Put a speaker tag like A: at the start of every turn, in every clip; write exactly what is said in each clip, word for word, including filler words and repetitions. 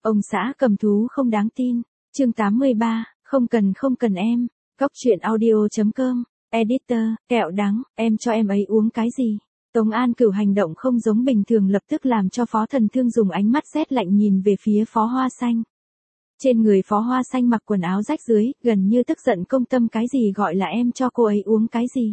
A: Ông xã cầm thú không đáng tin. Chương tám mươi ba, không cần không cần em. Góc truyện audio.com. Editor, kẹo đắng, em cho em ấy uống cái gì? Tống An Cửu hành động không giống bình thường lập tức làm cho Phó Thần Thương dùng ánh mắt rét lạnh nhìn về phía Phó Hoa Xanh. Trên người Phó Hoa Xanh mặc quần áo rách rưới, gần như tức giận công tâm cái gì gọi là em cho cô ấy uống cái gì?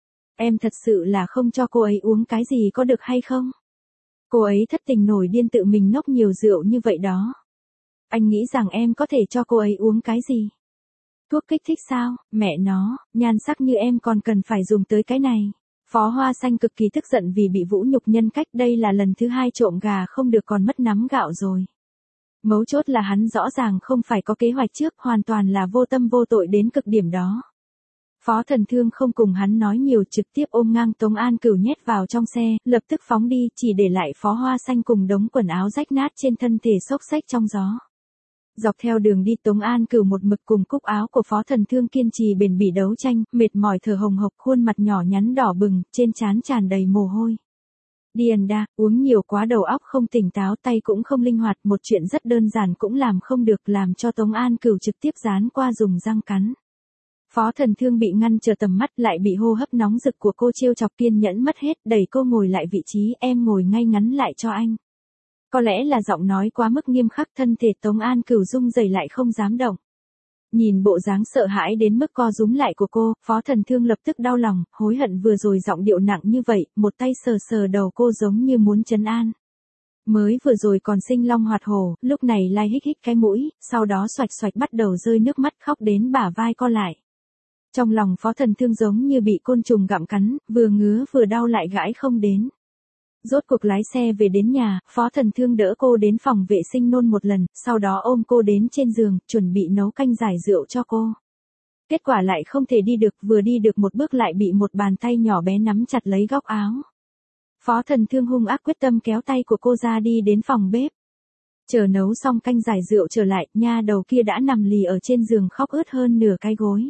A: Em thật sự là không cho cô ấy uống cái gì có được hay không? Cô ấy thất tình nổi điên tự mình nốc nhiều rượu như vậy đó. Anh nghĩ rằng em có thể cho cô ấy uống cái gì? Thuốc kích thích sao? Mẹ nó, nhan sắc như em còn cần phải dùng tới cái này. Phó Hoa Xanh cực kỳ tức giận vì bị vũ nhục nhân cách, đây là lần thứ hai trộm gà không được còn mất nắm gạo rồi. Mấu chốt là hắn rõ ràng không phải có kế hoạch trước, hoàn toàn là vô tâm vô tội đến cực điểm đó. Phó Thần Thương không cùng hắn nói nhiều, trực tiếp ôm ngang Tống An Cửu nhét vào trong xe, lập tức phóng đi, chỉ để lại Phó Hoa Xanh cùng đống quần áo rách nát trên thân thể xốc xếch trong gió. Dọc theo đường đi Tống An Cửu một mực cùng cúc áo của Phó Thần Thương kiên trì bền bỉ đấu tranh, mệt mỏi thở hồng hộc, khuôn mặt nhỏ nhắn đỏ bừng, trên trán tràn đầy mồ hôi. Điền đa, uống nhiều quá đầu óc không tỉnh táo, tay cũng không linh hoạt, một chuyện rất đơn giản cũng làm không được, làm cho Tống An Cửu trực tiếp dán qua dùng răng cắn. Phó Thần Thương bị ngăn trở tầm mắt, lại bị hô hấp nóng rực của cô trêu chọc, kiên nhẫn mất hết, đẩy cô ngồi lại vị trí, em ngồi ngay ngắn lại cho anh. Có lẽ là giọng nói quá mức nghiêm khắc, thân thể Tống An Cửu rung rẩy lại không dám động. Nhìn bộ dáng sợ hãi đến mức co rúm lại của cô, Phó Thần Thương lập tức đau lòng, hối hận vừa rồi giọng điệu nặng như vậy, một tay sờ sờ đầu cô giống như muốn trấn an. Mới vừa rồi còn sinh long hoạt hổ, lúc này lại hích hích cái mũi, sau đó xoạch xoạch bắt đầu rơi nước mắt, khóc đến bả vai co lại. Trong lòng Phó Thần Thương giống như bị côn trùng gặm cắn, vừa ngứa vừa đau lại gãi không đến. Rốt cuộc lái xe về đến nhà, Phó Thần Thương đỡ cô đến phòng vệ sinh nôn một lần, sau đó ôm cô đến trên giường, chuẩn bị nấu canh giải rượu cho cô. Kết quả lại không thể đi được, vừa đi được một bước lại bị một bàn tay nhỏ bé nắm chặt lấy góc áo. Phó Thần Thương hung ác quyết tâm kéo tay của cô ra đi đến phòng bếp. Chờ nấu xong canh giải rượu trở lại, nha đầu kia đã nằm lì ở trên giường khóc ướt hơn nửa cái gối.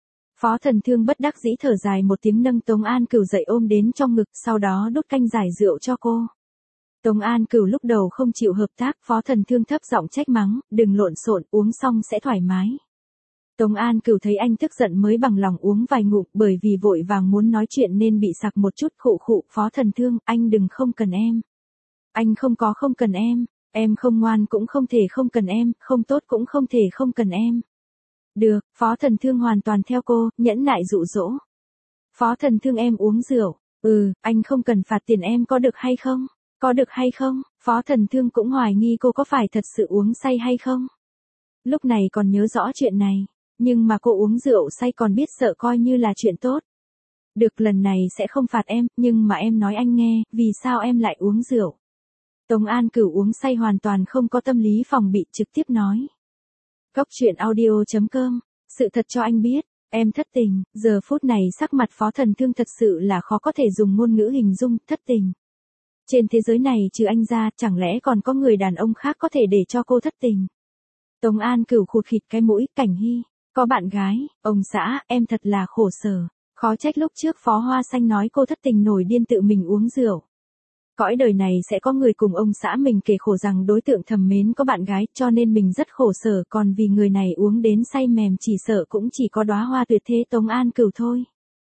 A: Phó Thần Thương bất đắc dĩ thở dài một tiếng, nâng Tống An Cửu dậy ôm đến trong ngực, sau đó đút canh giải rượu cho cô. Tống An Cửu lúc đầu không chịu hợp tác, Phó Thần Thương thấp giọng trách mắng, đừng lộn xộn, uống xong sẽ thoải mái. Tống An Cửu thấy anh tức giận mới bằng lòng uống vài ngụm, bởi vì vội vàng muốn nói chuyện nên bị sặc một chút, khụ khụ. Phó Thần Thương, anh đừng không cần em. Anh không có không cần em, em không ngoan cũng không thể không cần em, không tốt cũng không thể không cần em. Được, Phó Thần Thương hoàn toàn theo cô, nhẫn nại dụ dỗ. Phó Thần Thương, em uống rượu. Ừ, anh không cần phạt tiền em có được hay không? Có được hay không? Phó Thần Thương cũng hoài nghi cô có phải thật sự uống say hay không. Lúc này còn nhớ rõ chuyện này, nhưng mà cô uống rượu say còn biết sợ coi như là chuyện tốt. Được, lần này sẽ không phạt em, nhưng mà em nói anh nghe, vì sao em lại uống rượu? Tống An Cửu uống say hoàn toàn không có tâm lý phòng bị, trực tiếp nói. Góc truyện audio.com, sự thật cho anh biết, em thất tình. Giờ phút này sắc mặt Phó Thần Thương thật sự là khó có thể dùng ngôn ngữ hình dung, thất tình. Trên thế giới này trừ anh ra, chẳng lẽ còn có người đàn ông khác có thể để cho cô thất tình? Tống An Cửu khụt khịt cái mũi, Cảnh Hy, có bạn gái, ông xã, em thật là khổ sở. Khó trách lúc trước Phó Hoa Xanh nói cô thất tình nổi điên tự mình uống rượu. Cõi đời này sẽ có người cùng ông xã mình kể khổ rằng đối tượng thầm mến có bạn gái, cho nên mình rất khổ sở, còn vì người này uống đến say mềm chỉ sợ cũng chỉ có đóa hoa tuyệt thế Tống An Cửu thôi.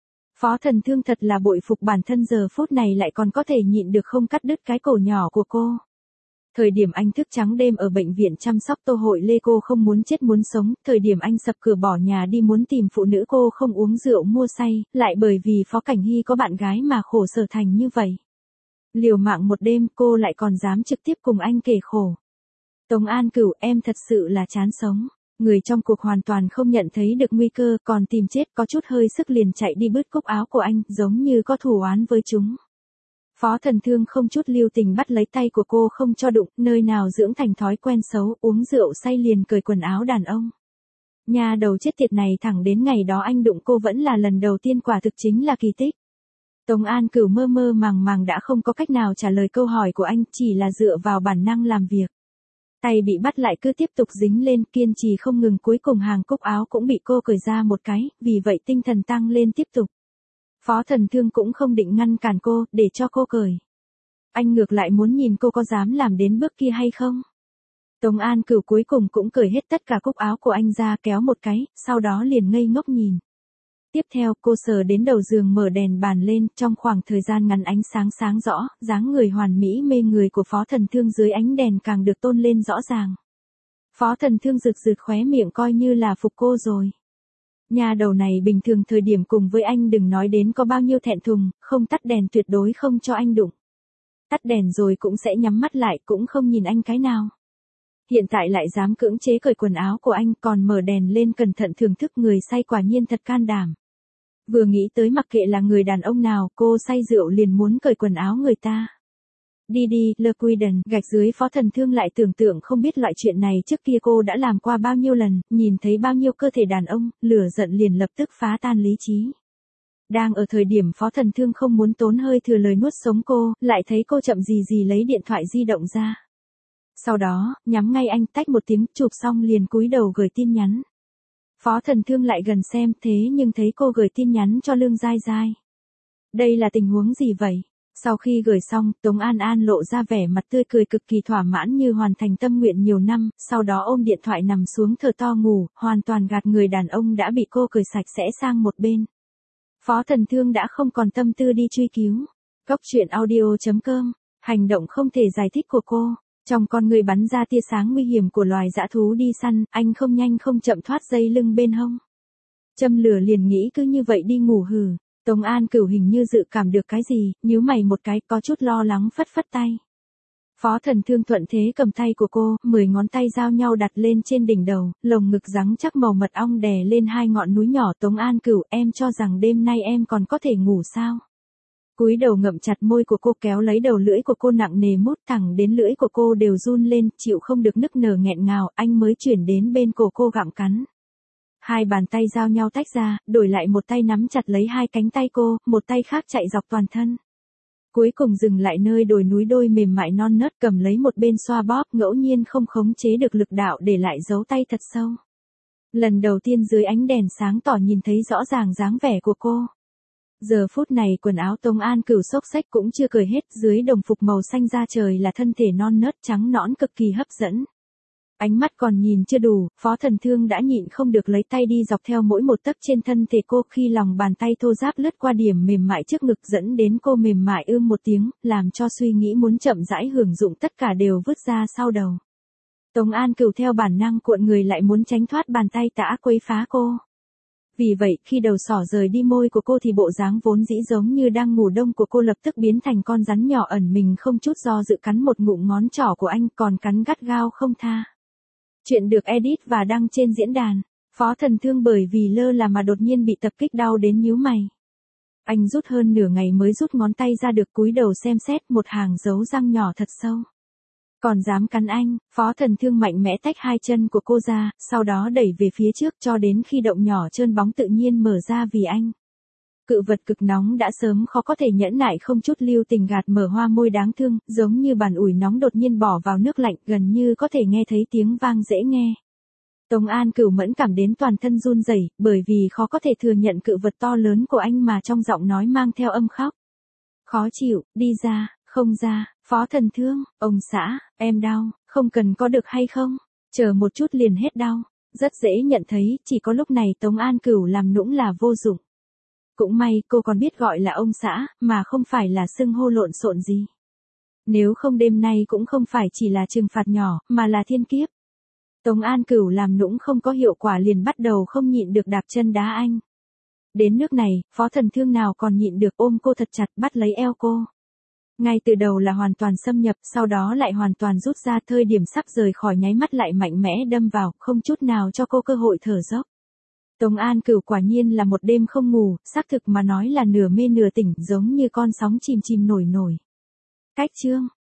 A: Phó Thần Thương thật là bội phục bản thân giờ phút này lại còn có thể nhịn được không cắt đứt cái cổ nhỏ của cô. Thời điểm anh thức trắng đêm ở bệnh viện chăm sóc Tô Hội Lê cô không muốn chết muốn sống, thời điểm anh sập cửa bỏ nhà đi muốn tìm phụ nữ cô không uống rượu mua say, lại bởi vì Phó Cảnh Hy có bạn gái mà khổ sở thành như vậy. Liều mạng một đêm cô lại còn dám trực tiếp cùng anh kể khổ. Tống An Cửu, em thật sự là chán sống. Người trong cuộc hoàn toàn không nhận thấy được nguy cơ, còn tìm chết, có chút hơi sức liền chạy đi bứt cúc áo của anh, giống như có thù oán với chúng. Phó Thần Thương không chút lưu tình bắt lấy tay của cô không cho đụng, nơi nào dưỡng thành thói quen xấu, uống rượu say liền cởi quần áo đàn ông. Nhà đầu chết tiệt này thẳng đến ngày đó anh đụng cô vẫn là lần đầu tiên, quả thực chính là kỳ tích. Tống An Cửu mơ mơ màng màng đã không có cách nào trả lời câu hỏi của anh, chỉ là dựa vào bản năng làm việc. Tay bị bắt lại cứ tiếp tục dính lên, kiên trì không ngừng, cuối cùng hàng cúc áo cũng bị cô cởi ra một cái, vì vậy tinh thần tăng lên tiếp tục. Phó Thần Thương cũng không định ngăn cản cô, để cho cô cởi. Anh ngược lại muốn nhìn cô có dám làm đến bước kia hay không. Tống An Cửu cuối cùng cũng cởi hết tất cả cúc áo của anh ra kéo một cái, sau đó liền ngây ngốc nhìn. Tiếp theo cô sờ đến đầu giường mở đèn bàn lên, trong khoảng thời gian ngắn ánh sáng sáng rõ, dáng người hoàn mỹ mê người của Phó Thần Thương dưới ánh đèn càng được tôn lên rõ ràng. Phó Thần Thương rực rực khóe miệng coi như là phục cô rồi. Nhà đầu này bình thường thời điểm cùng với anh đừng nói đến có bao nhiêu thẹn thùng, không tắt đèn tuyệt đối không cho anh đụng. Tắt đèn rồi cũng sẽ nhắm mắt lại cũng không nhìn anh cái nào. Hiện tại lại dám cưỡng chế cởi quần áo của anh còn mở đèn lên cẩn thận thưởng thức người say quả nhiên thật can đảm. Vừa nghĩ tới mặc kệ là người đàn ông nào cô say rượu liền muốn cởi quần áo người ta. Đi đi, Le Quiden, gạch dưới Phó Thần Thương lại tưởng tượng không biết loại chuyện này trước kia cô đã làm qua bao nhiêu lần, nhìn thấy bao nhiêu cơ thể đàn ông, lửa giận liền lập tức phá tan lý trí. Đang ở thời điểm Phó Thần Thương không muốn tốn hơi thừa lời nuốt sống cô, lại thấy cô chậm gì gì lấy điện thoại di động ra. Sau đó, nhắm ngay anh tách một tiếng, chụp xong liền cúi đầu gửi tin nhắn. Phó Thần Thương lại gần xem thế nhưng thấy cô gửi tin nhắn cho Lương Giai Giai. Đây là tình huống gì vậy? Sau khi gửi xong, Tống An An lộ ra vẻ mặt tươi cười cực kỳ thỏa mãn như hoàn thành tâm nguyện nhiều năm, sau đó ôm điện thoại nằm xuống thở to ngủ, hoàn toàn gạt người đàn ông đã bị cô cười sạch sẽ sang một bên. Phó Thần Thương đã không còn tâm tư đi truy cứu. Góc truyện audio chấm com, hành động không thể giải thích của cô. Trong con người bắn ra tia sáng nguy hiểm của loài dã thú đi săn, anh không nhanh không chậm thoát dây lưng bên hông. Châm lửa liền nghĩ cứ như vậy đi ngủ hừ. Tống An Cửu hình như dự cảm được cái gì, nhíu mày một cái, có chút lo lắng phất phất tay. Phó Thần Thương thuận thế cầm tay của cô, mười ngón tay giao nhau đặt lên trên đỉnh đầu, lồng ngực rắn chắc màu mật ong đè lên hai ngọn núi nhỏ. Tống An Cửu, em cho rằng đêm nay em còn có thể ngủ sao? Cúi đầu ngậm chặt môi của cô kéo lấy đầu lưỡi của cô nặng nề mút thẳng đến lưỡi của cô đều run lên, chịu không được nức nở nghẹn ngào, anh mới chuyển đến bên cổ cô gặm cắn. Hai bàn tay giao nhau tách ra, đổi lại một tay nắm chặt lấy hai cánh tay cô, một tay khác chạy dọc toàn thân. Cuối cùng dừng lại nơi đồi núi đôi mềm mại non nớt cầm lấy một bên xoa bóp ngẫu nhiên không khống chế được lực đạo để lại dấu tay thật sâu. Lần đầu tiên dưới ánh đèn sáng tỏ nhìn thấy rõ ràng dáng vẻ của cô. Giờ phút này quần áo Tống An Cửu xốc xách cũng chưa cởi hết, dưới đồng phục màu xanh da trời là thân thể non nớt trắng nõn cực kỳ hấp dẫn. Ánh mắt còn nhìn chưa đủ, Phó Thần Thương đã nhịn không được lấy tay đi dọc theo mỗi một tấc trên thân thể cô, khi lòng bàn tay thô ráp lướt qua điểm mềm mại trước ngực dẫn đến cô mềm mại ưm một tiếng, làm cho suy nghĩ muốn chậm rãi hưởng dụng tất cả đều vứt ra sau đầu. Tống An Cửu theo bản năng cuộn người lại muốn tránh thoát bàn tay tã quấy phá cô. Vì vậy, khi đầu sỏ rời đi môi của cô thì bộ dáng vốn dĩ giống như đang ngủ đông của cô lập tức biến thành con rắn nhỏ ẩn mình không chút do dự cắn một ngụm ngón trỏ của anh, còn cắn gắt gao không tha. Chuyện được edit và đăng trên diễn đàn. Phó Thần Thương bởi vì lơ là mà đột nhiên bị tập kích đau đến nhíu mày. Anh rút hơn nửa ngày mới rút ngón tay ra được, cúi đầu xem xét một hàng dấu răng nhỏ thật sâu. Còn dám cắn anh, Phó Thần Thương mạnh mẽ tách hai chân của cô ra, sau đó đẩy về phía trước cho đến khi động nhỏ trơn bóng tự nhiên mở ra vì anh. Cự vật cực nóng đã sớm khó có thể nhẫn nại không chút lưu tình gạt mở hoa môi đáng thương, giống như bàn ủi nóng đột nhiên bỏ vào nước lạnh, gần như có thể nghe thấy tiếng vang dễ nghe. Tống An Cửu mẫn cảm đến toàn thân run rẩy, bởi vì khó có thể thừa nhận cự vật to lớn của anh mà trong giọng nói mang theo âm khóc. Khó chịu, đi ra, không ra, Phó Thần Thương, ông xã, em đau, không cần có được hay không, chờ một chút liền hết đau. Rất dễ nhận thấy, chỉ có lúc này Tống An Cửu làm nũng là vô dụng. Cũng may cô còn biết gọi là ông xã, mà không phải là xưng hô lộn xộn gì. Nếu không đêm nay cũng không phải chỉ là trừng phạt nhỏ, mà là thiên kiếp. Tống An Cửu làm nũng không có hiệu quả liền bắt đầu không nhịn được đạp chân đá anh. Đến nước này, Phó Thần Thương nào còn nhịn được ôm cô thật chặt bắt lấy eo cô. Ngay từ đầu là hoàn toàn xâm nhập, sau đó lại hoàn toàn rút ra, thời điểm sắp rời khỏi nháy mắt lại mạnh mẽ đâm vào, không chút nào cho cô cơ hội thở dốc. Tống An Cửu quả nhiên là một đêm không ngủ, xác thực mà nói là nửa mê nửa tỉnh, giống như con sóng chìm chìm nổi nổi. Cách chương